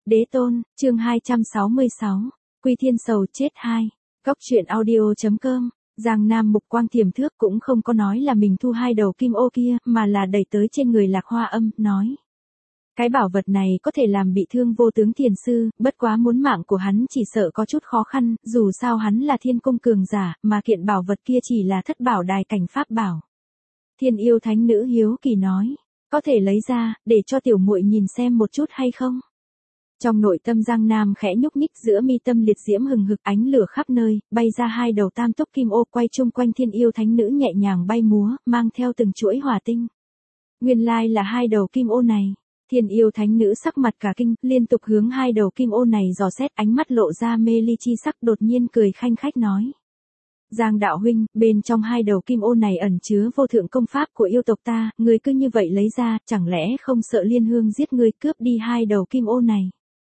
Đế tôn, chương 266, Quy Thiên Sầu chết 2, Cóc truyện audio.com, Giang Nam mục quang tiềm thước cũng không có nói là mình thu hai đầu kim ô kia, mà là đẩy tới trên người Lạc Hoa Âm, nói. Cái bảo vật này có thể làm bị thương vô tướng thiền sư, bất quá muốn mạng của hắn chỉ sợ có chút khó khăn, dù sao hắn là thiên cung cường giả, mà kiện bảo vật kia chỉ là thất bảo đài cảnh pháp bảo. Thiên yêu thánh nữ hiếu kỳ nói, có thể lấy ra, để cho tiểu muội nhìn xem một chút hay không? Trong nội tâm Giang Nam khẽ nhúc nhích, giữa mi tâm liệt diễm hừng hực, ánh lửa khắp nơi, bay ra hai đầu tam túc kim ô quay chung quanh thiên yêu thánh nữ nhẹ nhàng bay múa, mang theo từng chuỗi hỏa tinh. Nguyên lai là hai đầu kim ô này. Thiên yêu thánh nữ sắc mặt cả kinh, liên tục hướng hai đầu kim ô này dò xét, ánh mắt lộ ra mê ly chi sắc, đột nhiên cười khanh khách nói. Giang đạo huynh, bên trong hai đầu kim ô này ẩn chứa vô thượng công pháp của yêu tộc ta, ngươi cứ như vậy lấy ra, chẳng lẽ không sợ Liên Hương giết ngươi, cướp đi hai đầu kim ô này?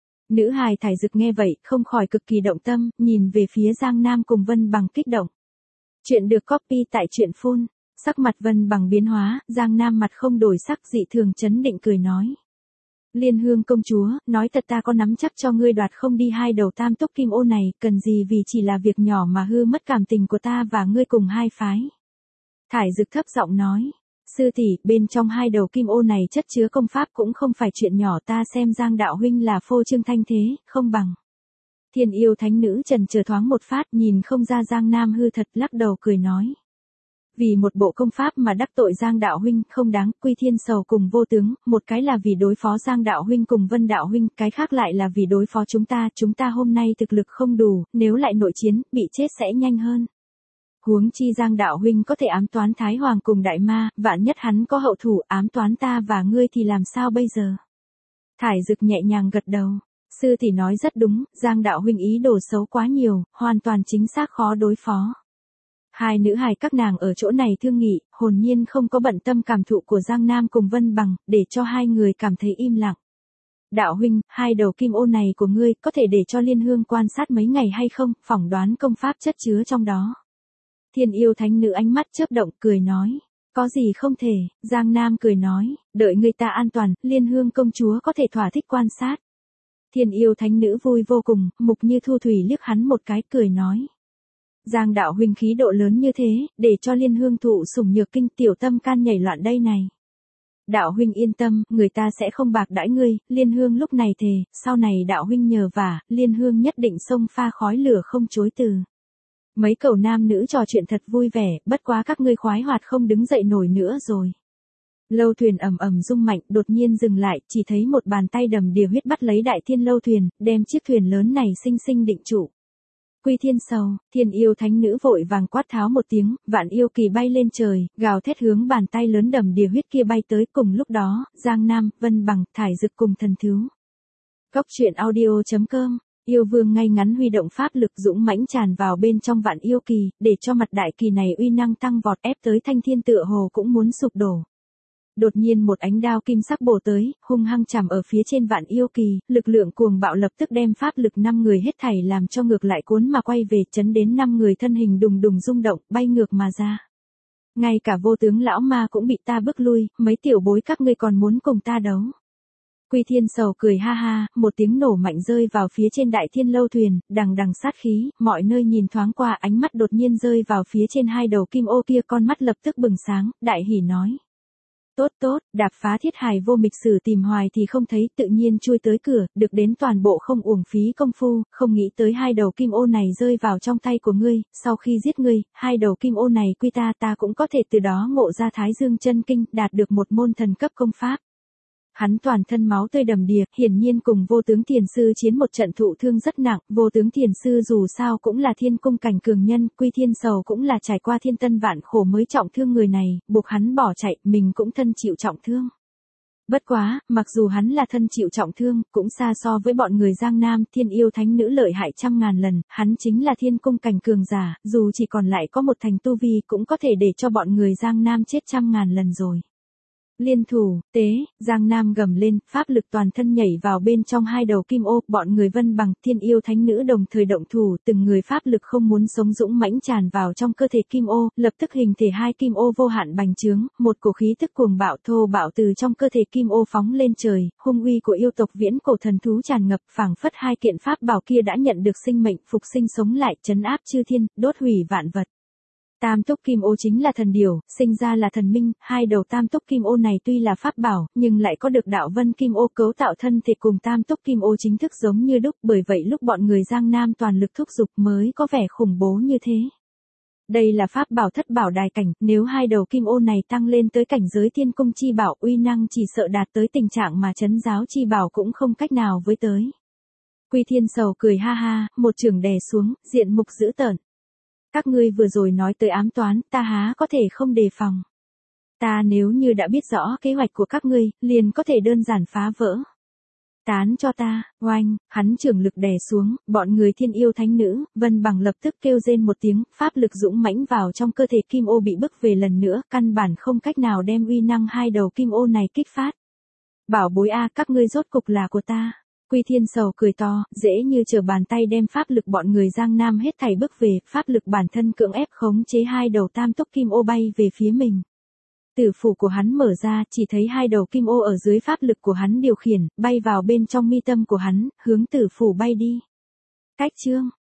Nữ hài Thải Dực nghe vậy, không khỏi cực kỳ động tâm, nhìn về phía Giang Nam cùng Vân Bằng kích động. Chuyện được copy tại truyện phun. Sắc mặt Vân Bằng biến hóa, Giang Nam mặt không đổi sắc, dị thường chấn định cười nói. Liên Hương công chúa, nói thật ta có nắm chắc cho ngươi đoạt không đi hai đầu tam túc kim ô này, cần gì vì chỉ là việc nhỏ mà hư mất cảm tình của ta và ngươi cùng hai phái. Thải Dực thấp giọng nói, sư tỷ, bên trong hai đầu kim ô này chất chứa công pháp cũng không phải chuyện nhỏ, ta xem Giang đạo huynh là phô trương thanh thế, không bằng. Thiên yêu thánh nữ trần chờ thoáng một phát, nhìn không ra Giang Nam hư thật, lắc đầu cười nói. Vì một bộ công pháp mà đắc tội Giang đạo huynh không đáng, Quy Thiên Sầu cùng vô tướng, một cái là vì đối phó Giang đạo huynh cùng Vân đạo huynh, cái khác lại là vì đối phó chúng ta hôm nay thực lực không đủ, nếu lại nội chiến, bị chết sẽ nhanh hơn. Huống chi Giang đạo huynh có thể ám toán Thái Hoàng cùng Đại Ma, vạn nhất hắn có hậu thủ ám toán ta và ngươi thì làm sao bây giờ? Thải Dực nhẹ nhàng gật đầu, sư tỷ nói rất đúng, Giang đạo huynh ý đồ xấu quá nhiều, hoàn toàn chính xác khó đối phó. Hai nữ hài các nàng ở chỗ này thương nghị, hồn nhiên không có bận tâm cảm thụ của Giang Nam cùng Vân Bằng, để cho hai người cảm thấy im lặng. Đạo huynh, hai đầu kim ô này của ngươi có thể để cho Liên Hương quan sát mấy ngày hay không, phỏng đoán công pháp chất chứa trong đó. Thiên yêu thánh nữ ánh mắt chớp động, cười nói. Có gì không thể, Giang Nam cười nói, đợi người ta an toàn, Liên Hương công chúa có thể thỏa thích quan sát. Thiên yêu thánh nữ vui vô cùng, Mục Như Thu Thủy liếc hắn một cái, cười nói. Giang đạo huynh khí độ lớn như thế, để cho Liên Hương thụ sủng nhược kinh, tiểu tâm can nhảy loạn đây này. Đạo huynh yên tâm, người ta sẽ không bạc đãi ngươi, Liên Hương lúc này thề, sau này đạo huynh nhờ vả, Liên Hương nhất định xông pha khói lửa không chối từ. Mấy cậu nam nữ trò chuyện thật vui vẻ, bất quá các ngươi khoái hoạt không đứng dậy nổi nữa rồi. Lâu thuyền ầm ầm rung mạnh, đột nhiên dừng lại, chỉ thấy một bàn tay đầm đìa huyết bắt lấy đại thiên lâu thuyền, đem chiếc thuyền lớn này xinh xinh định trụ. Quy Thiên Sầu, thiên yêu thánh nữ vội vàng quát tháo một tiếng, vạn yêu kỳ bay lên trời, gào thét hướng bàn tay lớn đầm đìa huyết kia bay tới, cùng lúc đó, Giang Nam, Vân Bằng, Thải Dực cùng thần thú. Cóc truyện audio.com, yêu vương ngay ngắn huy động pháp lực dũng mãnh tràn vào bên trong vạn yêu kỳ, để cho mặt đại kỳ này uy năng tăng vọt, ép tới thanh thiên tựa hồ cũng muốn sụp đổ. Đột nhiên một ánh đao kim sắc bổ tới, hung hăng chạm ở phía trên vạn yêu kỳ, lực lượng cuồng bạo lập tức đem pháp lực 5 người hết thảy làm cho ngược lại cuốn mà quay về, chấn đến 5 người thân hình đùng đùng rung động, bay ngược mà ra. Ngay cả vô tướng lão ma cũng bị ta bức lui, mấy tiểu bối các ngươi còn muốn cùng ta đấu. Quy Thiên Sầu cười ha ha, một tiếng nổ mạnh rơi vào phía trên đại thiên lâu thuyền, đằng đằng sát khí, mọi nơi nhìn thoáng qua, ánh mắt đột nhiên rơi vào phía trên hai đầu kim ô kia, con mắt lập tức bừng sáng, đại hỉ nói. Tốt tốt, đạp phá thiết hài vô mịch sử tìm hoài thì không thấy, tự nhiên chui tới cửa, được đến toàn bộ không uổng phí công phu, không nghĩ tới hai đầu kim ô này rơi vào trong tay của ngươi, sau khi giết ngươi, hai đầu kim ô này quy ta cũng có thể từ đó ngộ ra Thái Dương chân kinh, đạt được một môn thần cấp công pháp. Hắn toàn thân máu tươi đầm đìa, hiển nhiên cùng vô tướng thiền sư chiến một trận thụ thương rất nặng, vô tướng thiền sư dù sao cũng là thiên cung cảnh cường nhân, Quy Thiên Sầu cũng là trải qua thiên tân vạn khổ mới trọng thương người này, buộc hắn bỏ chạy, mình cũng thân chịu trọng thương. Bất quá, mặc dù hắn là thân chịu trọng thương, cũng xa so với bọn người Giang Nam, thiên yêu thánh nữ lợi hại trăm ngàn lần, hắn chính là thiên cung cảnh cường giả, dù chỉ còn lại có một thành tu vi cũng có thể để cho bọn người Giang Nam chết trăm ngàn lần rồi. Liên thủ, tế, Giang Nam gầm lên, pháp lực toàn thân nhảy vào bên trong hai đầu kim ô, bọn người Vân Bằng, Thiên Yêu Thánh Nữ đồng thời động thủ, từng người pháp lực không muốn sống dũng mãnh tràn vào trong cơ thể kim ô, lập tức hình thể hai kim ô vô hạn bành trướng, một cổ khí tức cuồng bạo thô bạo từ trong cơ thể kim ô phóng lên trời, hung uy của yêu tộc viễn cổ thần thú tràn ngập, phảng phất hai kiện pháp bảo kia đã nhận được sinh mệnh, phục sinh sống lại, trấn áp chư thiên, đốt hủy vạn vật. Tam túc kim ô chính là thần điểu, sinh ra là thần minh, hai đầu tam túc kim ô này tuy là pháp bảo, nhưng lại có được đạo vân kim ô cấu tạo thân thể cùng tam túc kim ô chính thức giống như đúc, bởi vậy lúc bọn người Giang Nam toàn lực thúc giục mới có vẻ khủng bố như thế. Đây là pháp bảo thất bảo đài cảnh, nếu hai đầu kim ô này tăng lên tới cảnh giới thiên cung chi bảo uy năng chỉ sợ đạt tới tình trạng mà trấn giáo chi bảo cũng không cách nào với tới. Quy Thiên Sầu cười ha ha, một chưởng đè xuống, diện mục dữ tợn. Các ngươi vừa rồi nói tới ám toán, ta há có thể không đề phòng. Ta nếu như đã biết rõ kế hoạch của các ngươi, liền có thể đơn giản phá vỡ. Tán cho ta, oanh, hắn chưởng lực đè xuống, bọn người Thiên Yêu Thánh Nữ, Vân Bằng lập tức kêu rên một tiếng, pháp lực dũng mãnh vào trong cơ thể kim ô bị bức về lần nữa, căn bản không cách nào đem uy năng hai đầu kim ô này kích phát. Bảo bối a, các ngươi rốt cục là của ta. Quy Thiên Sầu cười to, dễ như trở bàn tay đem pháp lực bọn người Giang Nam hết thảy bước về, pháp lực bản thân cưỡng ép khống chế hai đầu tam túc kim ô bay về phía mình. Tử phủ của hắn mở ra, chỉ thấy hai đầu kim ô ở dưới pháp lực của hắn điều khiển, bay vào bên trong mi tâm của hắn, hướng tử phủ bay đi. Cách chương